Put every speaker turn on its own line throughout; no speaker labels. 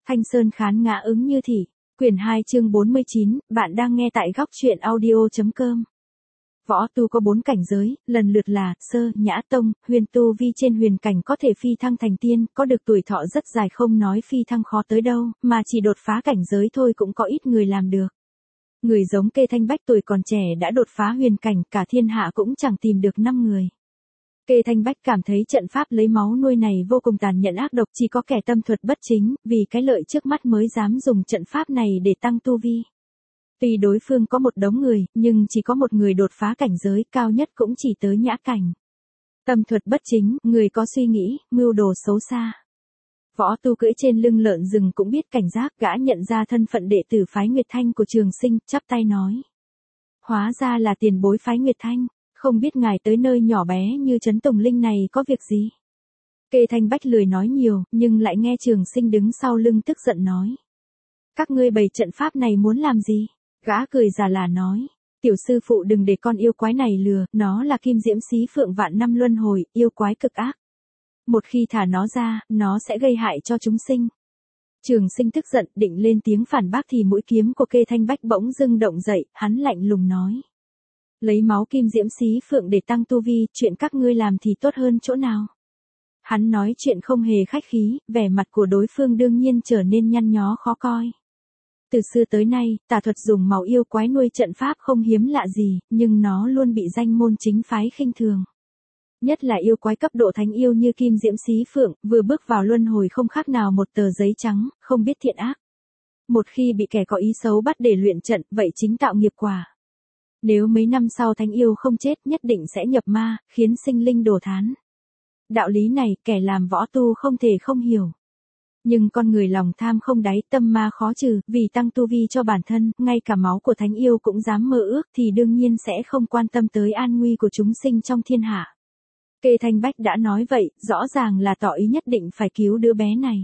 Thanh Sơn khán ngã ứng như thị. Quyển 2 chương 49, bạn đang nghe tại góc truyện audio.com. Võ tu có 4 cảnh giới, lần lượt là sơ, nhã tông, huyền tu vi trên huyền cảnh có thể phi thăng thành tiên, có được tuổi thọ rất dài không nói phi thăng khó tới đâu, mà chỉ đột phá cảnh giới thôi cũng có ít người làm được. Người giống Kê Thanh Bách tuổi còn trẻ đã đột phá huyền cảnh, cả thiên hạ cũng chẳng tìm được 5 người. Kê Thanh Bách cảm thấy trận pháp lấy máu nuôi này vô cùng tàn nhẫn ác độc, chỉ có kẻ tâm thuật bất chính, vì cái lợi trước mắt mới dám dùng trận pháp này để tăng tu vi. Tuy đối phương có một đống người, nhưng chỉ có một người đột phá cảnh giới cao nhất cũng chỉ tới nhã cảnh. Tâm thuật bất chính, người có suy nghĩ, mưu đồ xấu xa. Võ tu cưỡi trên lưng lợn rừng cũng biết cảnh giác, gã nhận ra thân phận đệ tử phái Nguyệt Thanh của Trường Sinh, chắp tay nói. Hóa ra là tiền bối phái Nguyệt Thanh. Không biết ngài tới nơi nhỏ bé như Trấn Tùng Linh này có việc gì? Kê Thanh Bách lười nói nhiều, nhưng lại nghe Trường Sinh đứng sau lưng tức giận nói. Các ngươi bày trận pháp này muốn làm gì? Gã cười già là nói. Tiểu sư phụ đừng để con yêu quái này lừa, nó là kim diễm xí phượng vạn năm luân hồi, yêu quái cực ác. Một khi thả nó ra, nó sẽ gây hại cho chúng sinh. Trường Sinh tức giận định lên tiếng phản bác thì mũi kiếm của Kê Thanh Bách bỗng dưng động dậy, hắn lạnh lùng nói. Lấy máu kim diễm xí phượng để tăng tu vi, chuyện các ngươi làm thì tốt hơn chỗ nào? Hắn nói chuyện không hề khách khí, vẻ mặt của đối phương đương nhiên trở nên nhăn nhó khó coi. Từ xưa tới nay, tà thuật dùng máu yêu quái nuôi trận pháp không hiếm lạ gì, nhưng nó luôn bị danh môn chính phái khinh thường. Nhất là yêu quái cấp độ thánh yêu như kim diễm xí phượng, vừa bước vào luân hồi không khác nào một tờ giấy trắng, không biết thiện ác. Một khi bị kẻ có ý xấu bắt để luyện trận, vậy chính tạo nghiệp quả. Nếu mấy năm sau thánh yêu không chết nhất định sẽ nhập ma, khiến sinh linh đổ thán. Đạo lý này kẻ làm võ tu không thể không hiểu. Nhưng con người lòng tham không đáy, tâm ma khó trừ, vì tăng tu vi cho bản thân, ngay cả máu của thánh yêu cũng dám mơ ước thì đương nhiên sẽ không quan tâm tới an nguy của chúng sinh trong thiên hạ. Kê Thanh Bách đã nói vậy, rõ ràng là tỏ ý nhất định phải cứu đứa bé này.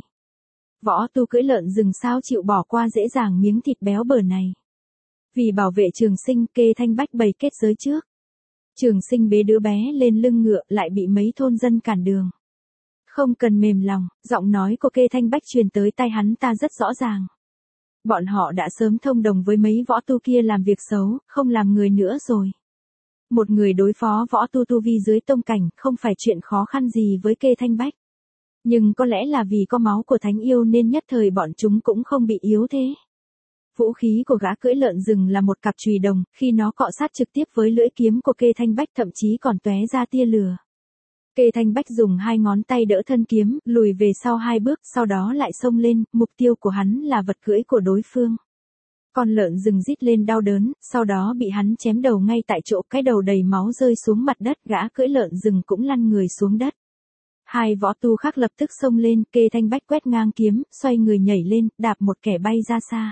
Võ tu cưỡi lợn rừng sao chịu bỏ qua dễ dàng miếng thịt béo bở này. Vì bảo vệ Trường Sinh, Kê Thanh Bách bày kết giới trước. Trường Sinh bế đứa bé lên lưng ngựa lại bị mấy thôn dân cản đường. Không cần mềm lòng, giọng nói của Kê Thanh Bách truyền tới tai hắn ta rất rõ ràng. Bọn họ đã sớm thông đồng với mấy võ tu kia làm việc xấu, không làm người nữa rồi. Một người đối phó võ tu tu vi dưới tông cảnh không phải chuyện khó khăn gì với Kê Thanh Bách. Nhưng có lẽ là vì có máu của thánh yêu nên nhất thời bọn chúng cũng không bị yếu thế. Vũ khí của gã cưỡi lợn rừng là một cặp chùy đồng, khi nó cọ sát trực tiếp với lưỡi kiếm của Kê Thanh Bách thậm chí còn tóe ra tia lửa. Kê Thanh Bách dùng 2 ngón tay đỡ thân kiếm, lùi về sau 2 bước, sau đó lại xông lên, mục tiêu của hắn là vật cưỡi của đối phương. Con lợn rừng rít lên đau đớn, sau đó bị hắn chém đầu ngay tại chỗ, cái đầu đầy máu rơi xuống mặt đất, gã cưỡi lợn rừng cũng lăn người xuống đất. 2 võ tu khác lập tức xông lên, Kê Thanh Bách quét ngang kiếm, xoay người nhảy lên, đạp một kẻ bay ra xa.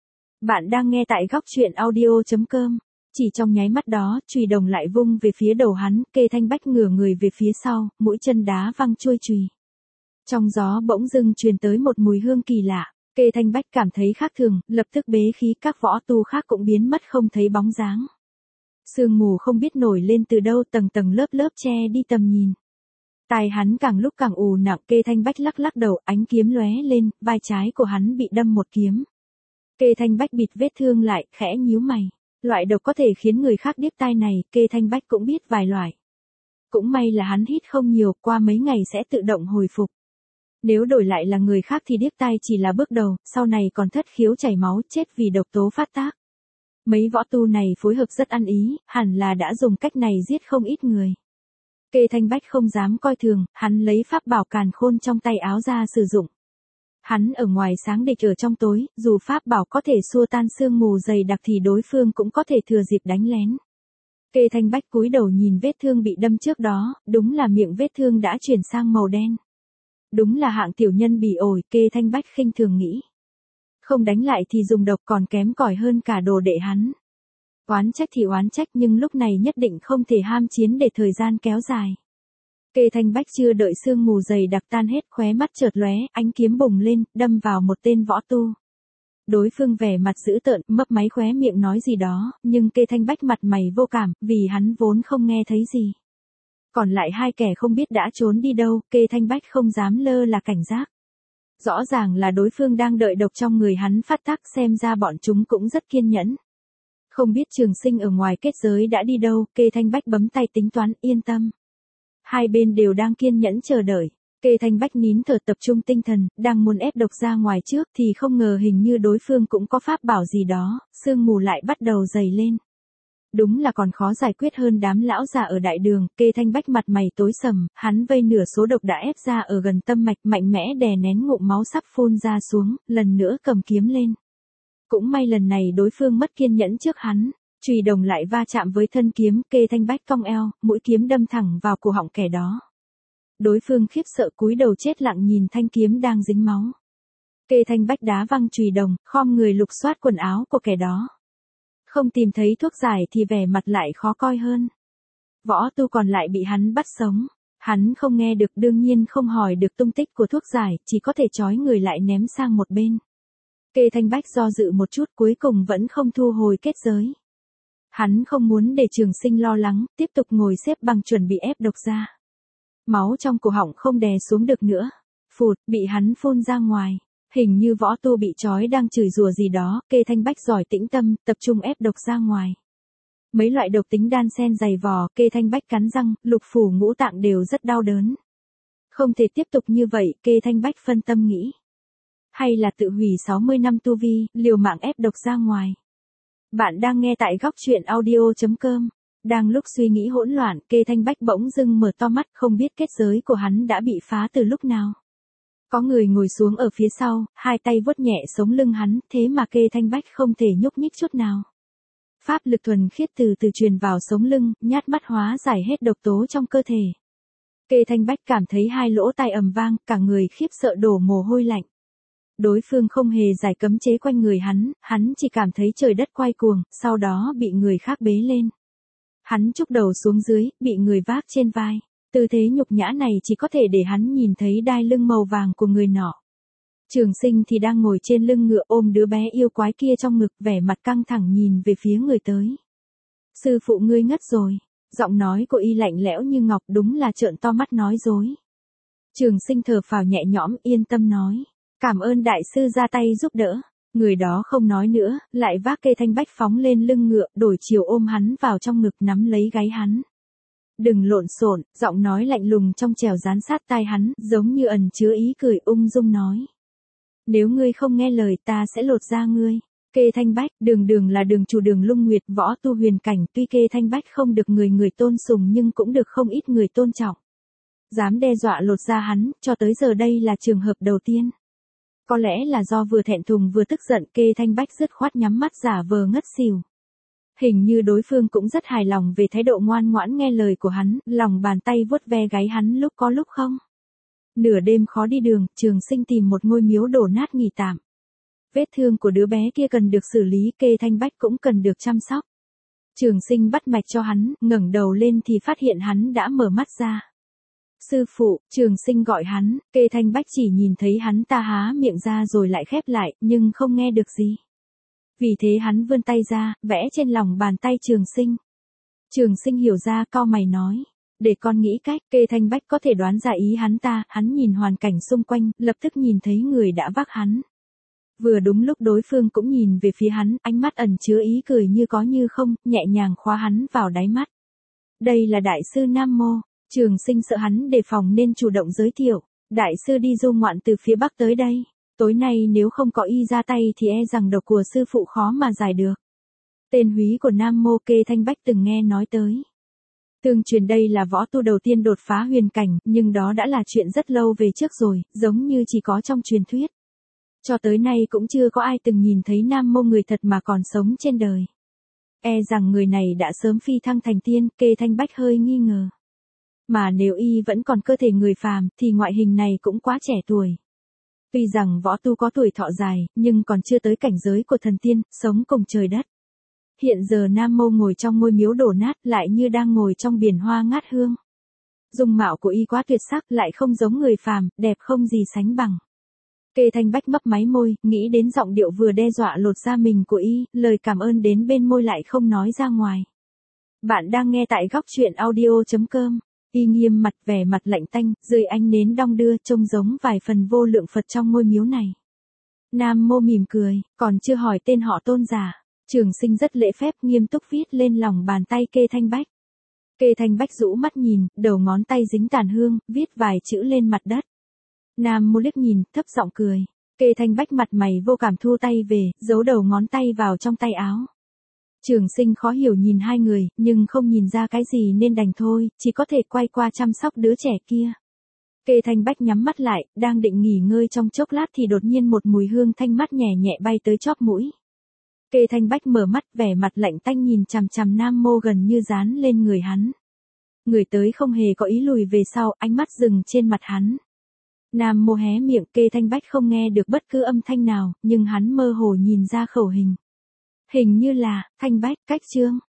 Bạn đang nghe tại góc truyện audio.com. Chỉ trong nháy mắt đó, chùy đồng lại vung về phía đầu hắn, Kê Thanh Bách ngửa người về phía sau, mũi chân đá văng chuôi chùy. Trong gió bỗng dưng truyền tới một mùi hương kỳ lạ, Kê Thanh Bách cảm thấy khác thường, lập tức bế khí, các võ tu khác cũng biến mất không thấy bóng dáng. Sương mù không biết nổi lên từ đâu, tầng tầng lớp lớp che đi tầm nhìn. Tai hắn càng lúc càng ù nặng, Kê Thanh Bách lắc lắc đầu, ánh kiếm lóe lên, vai trái của hắn bị đâm một kiếm. Kê Thanh Bách bịt vết thương lại, khẽ nhíu mày. Loại độc có thể khiến người khác điếc tai này, Kê Thanh Bách cũng biết vài loại. Cũng may là hắn hít không nhiều, qua mấy ngày sẽ tự động hồi phục. Nếu đổi lại là người khác thì điếc tai chỉ là bước đầu, sau này còn thất khiếu chảy máu, chết vì độc tố phát tác. Mấy võ tu này phối hợp rất ăn ý, hẳn là đã dùng cách này giết không ít người. Kê Thanh Bách không dám coi thường, hắn lấy pháp bảo càn khôn trong tay áo ra sử dụng. Hắn ở ngoài sáng địch ở trong tối, dù pháp bảo có thể xua tan sương mù dày đặc thì đối phương cũng có thể thừa dịp đánh lén. Kê Thanh Bách cúi đầu nhìn vết thương bị đâm trước đó, đúng là miệng vết thương đã chuyển sang màu đen. Đúng là hạng tiểu nhân bỉ ổi, Kê Thanh Bách khinh thường nghĩ. Không đánh lại thì dùng độc còn kém cỏi hơn cả đồ đệ hắn. Oán trách thì oán trách nhưng lúc này nhất định không thể ham chiến để thời gian kéo dài. Kê Thanh Bách chưa đợi sương mù dày đặc tan hết, khóe mắt chợt lóe, ánh kiếm bùng lên, đâm vào một tên võ tu. Đối phương vẻ mặt dữ tợn, mấp máy khóe miệng nói gì đó, nhưng Kê Thanh Bách mặt mày vô cảm, vì hắn vốn không nghe thấy gì. Còn lại 2 kẻ không biết đã trốn đi đâu, Kê Thanh Bách không dám lơ là cảnh giác. Rõ ràng là đối phương đang đợi độc trong người hắn phát tác, xem ra bọn chúng cũng rất kiên nhẫn. Không biết Trường Sinh ở ngoài kết giới đã đi đâu, Kê Thanh Bách bấm tay tính toán, yên tâm. Hai bên đều đang kiên nhẫn chờ đợi. Kê Thanh Bách nín thở tập trung tinh thần, đang muốn ép độc ra ngoài trước thì không ngờ hình như đối phương cũng có pháp bảo gì đó, sương mù lại bắt đầu dày lên. Đúng là còn khó giải quyết hơn đám lão già ở đại đường. Kê Thanh Bách mặt mày tối sầm, hắn vây nửa số độc đã ép ra ở gần tâm mạch, mạnh mẽ đè nén ngụm máu sắp phun ra xuống, lần nữa cầm kiếm lên. Cũng may lần này đối phương mất kiên nhẫn trước hắn, chùy đồng lại va chạm với thân kiếm. Kê Thanh Bách cong eo, mũi kiếm đâm thẳng vào cổ họng kẻ đó. Đối phương khiếp sợ cúi đầu chết lặng nhìn thanh kiếm đang dính máu. Kê Thanh Bách đá văng chùy đồng, khom người lục soát quần áo của kẻ đó. Không tìm thấy thuốc giải thì vẻ mặt lại khó coi hơn. Võ Tu còn lại bị hắn bắt sống. Hắn không nghe được, đương nhiên không hỏi được tung tích của thuốc giải, chỉ có thể trói người lại ném sang một bên. Kê Thanh Bách do dự một chút, cuối cùng vẫn không thu hồi kết giới. Hắn không muốn để Trường Sinh lo lắng, tiếp tục ngồi xếp bằng chuẩn bị ép độc ra. Máu trong cổ họng không đè xuống được nữa. Phụt, bị hắn phun ra ngoài. Hình như Võ Tu bị trói đang chửi rủa gì đó. Kê Thanh Bách giỏi tĩnh tâm, tập trung ép độc ra ngoài. Mấy loại độc tính đan xen dày vò, Kê Thanh Bách cắn răng, lục phủ ngũ tạng đều rất đau đớn. Không thể tiếp tục như vậy, Kê Thanh Bách phân tâm nghĩ. Hay là tự hủy 60 năm tu vi, liều mạng ép độc ra ngoài. Bạn đang nghe tại góc truyện audio.com. Đang lúc suy nghĩ hỗn loạn, Kê Thanh Bách bỗng dưng mở to mắt, không biết kết giới của hắn đã bị phá từ lúc nào. Có người ngồi xuống ở phía sau, hai tay vuốt nhẹ sống lưng hắn, thế mà Kê Thanh Bách không thể nhúc nhích chút nào. Pháp lực thuần khiết từ từ truyền vào sống lưng, nhát mắt hóa giải hết độc tố trong cơ thể. Kê Thanh Bách cảm thấy hai lỗ tai ầm vang, cả người khiếp sợ đổ mồ hôi lạnh. Đối phương không hề giải cấm chế quanh người hắn chỉ cảm thấy trời đất quay cuồng, sau đó bị người khác bế lên. Hắn chúc đầu xuống dưới, bị người vác trên vai. Tư thế nhục nhã này chỉ có thể để hắn nhìn thấy đai lưng màu vàng của người nọ. Trường Sinh thì đang ngồi trên lưng ngựa ôm đứa bé yêu quái kia trong ngực, vẻ mặt căng thẳng nhìn về phía người tới. Sư phụ ngươi ngất rồi. Giọng nói của y lạnh lẽo như ngọc, đúng là trợn to mắt nói dối. Trường Sinh thở phào nhẹ nhõm, yên tâm nói. Cảm ơn đại sư ra tay giúp đỡ. Người đó không nói nữa, lại vác Kê Thanh Bách phóng lên lưng ngựa, đổi chiều ôm hắn vào trong ngực, nắm lấy gáy hắn. Đừng lộn xộn, giọng nói lạnh lùng trong trẻo dán sát tai hắn, giống như ẩn chứa ý cười, ung dung nói. Nếu ngươi không nghe lời ta sẽ lột da ngươi. Kê Thanh Bách, đường là đường chủ Đường Lung Nguyệt, Võ Tu huyền cảnh, tuy Kê Thanh Bách không được người tôn sùng nhưng cũng được không ít người tôn trọng. Dám đe dọa lột da hắn, cho tới giờ đây là trường hợp đầu tiên. Có lẽ là do vừa thẹn thùng vừa tức giận, Kê Thanh Bách dứt khoát nhắm mắt giả vờ ngất xỉu. Hình như đối phương cũng rất hài lòng về thái độ ngoan ngoãn nghe lời của hắn, lòng bàn tay vuốt ve gáy hắn lúc có lúc không. Nửa đêm khó đi đường, Trường Sinh tìm một ngôi miếu đổ nát nghỉ tạm. Vết thương của đứa bé kia cần được xử lý, Kê Thanh Bách cũng cần được chăm sóc. Trường Sinh bắt mạch cho hắn, ngẩng đầu lên thì phát hiện hắn đã mở mắt ra. Sư phụ, Trường Sinh gọi hắn, Kê Thanh Bách chỉ nhìn thấy hắn ta há miệng ra rồi lại khép lại, nhưng không nghe được gì. Vì thế hắn vươn tay ra, vẽ trên lòng bàn tay Trường Sinh. Trường Sinh hiểu ra, cau mày nói. Để con nghĩ cách. Kê Thanh Bách có thể đoán ra ý hắn ta, hắn nhìn hoàn cảnh xung quanh, lập tức nhìn thấy người đã vác hắn. Vừa đúng lúc đối phương cũng nhìn về phía hắn, ánh mắt ẩn chứa ý cười như có như không, nhẹ nhàng khóa hắn vào đáy mắt. Đây là đại sư Nam Mô. Trường Sinh sợ hắn đề phòng nên chủ động giới thiệu. Đại sư đi du ngoạn từ phía Bắc tới đây. Tối nay nếu không có y ra tay thì e rằng độc của sư phụ khó mà giải được. Tên húy của Nam Mô Kê Thanh Bách từng nghe nói tới. Tương truyền đây là võ tu đầu tiên đột phá huyền cảnh, nhưng đó đã là chuyện rất lâu về trước rồi, giống như chỉ có trong truyền thuyết. Cho tới nay cũng chưa có ai từng nhìn thấy Nam Mô người thật mà còn sống trên đời. E rằng người này đã sớm phi thăng thành tiên, Kê Thanh Bách hơi nghi ngờ. Mà nếu y vẫn còn cơ thể người phàm, thì ngoại hình này cũng quá trẻ tuổi. Tuy rằng võ tu có tuổi thọ dài, nhưng còn chưa tới cảnh giới của thần tiên, sống cùng trời đất. Hiện giờ Nam Mô ngồi trong ngôi miếu đổ nát, lại như đang ngồi trong biển hoa ngát hương. Dung mạo của y quá tuyệt sắc, lại không giống người phàm, đẹp không gì sánh bằng. Kê Thanh Bách mấp máy môi, nghĩ đến giọng điệu vừa đe dọa lột da mình của y, lời cảm ơn đến bên môi lại không nói ra ngoài. Bạn đang nghe tại góc truyện audio.com. Y nghiêm mặt vẻ mặt lạnh tanh, dưới ánh nến đong đưa trông giống vài phần vô lượng Phật trong ngôi miếu này. Nam Mô mỉm cười, còn chưa hỏi tên họ Tôn giả. Trường Sinh rất lễ phép nghiêm túc viết lên lòng bàn tay Kê Thanh Bách. Kê Thanh Bách rũ mắt nhìn, đầu ngón tay dính tàn hương, viết vài chữ lên mặt đất. Nam Mô liếc nhìn, thấp giọng cười. Kê Thanh Bách mặt mày vô cảm thu tay về, giấu đầu ngón tay vào trong tay áo. Trường Sinh khó hiểu nhìn hai người, nhưng không nhìn ra cái gì nên đành thôi, chỉ có thể quay qua chăm sóc đứa trẻ kia. Kê Thanh Bách nhắm mắt lại, đang định nghỉ ngơi trong chốc lát thì đột nhiên một mùi hương thanh mát nhẹ nhẹ bay tới chóp mũi. Kê Thanh Bách mở mắt, vẻ mặt lạnh tanh nhìn chằm chằm Nam Mô gần như dán lên người hắn. Người tới không hề có ý lùi về sau, ánh mắt dừng trên mặt hắn. Nam Mô hé miệng, Kê Thanh Bách không nghe được bất cứ âm thanh nào, nhưng hắn mơ hồ nhìn ra khẩu hình. Hình như là, Thanh Bách, cách Trương.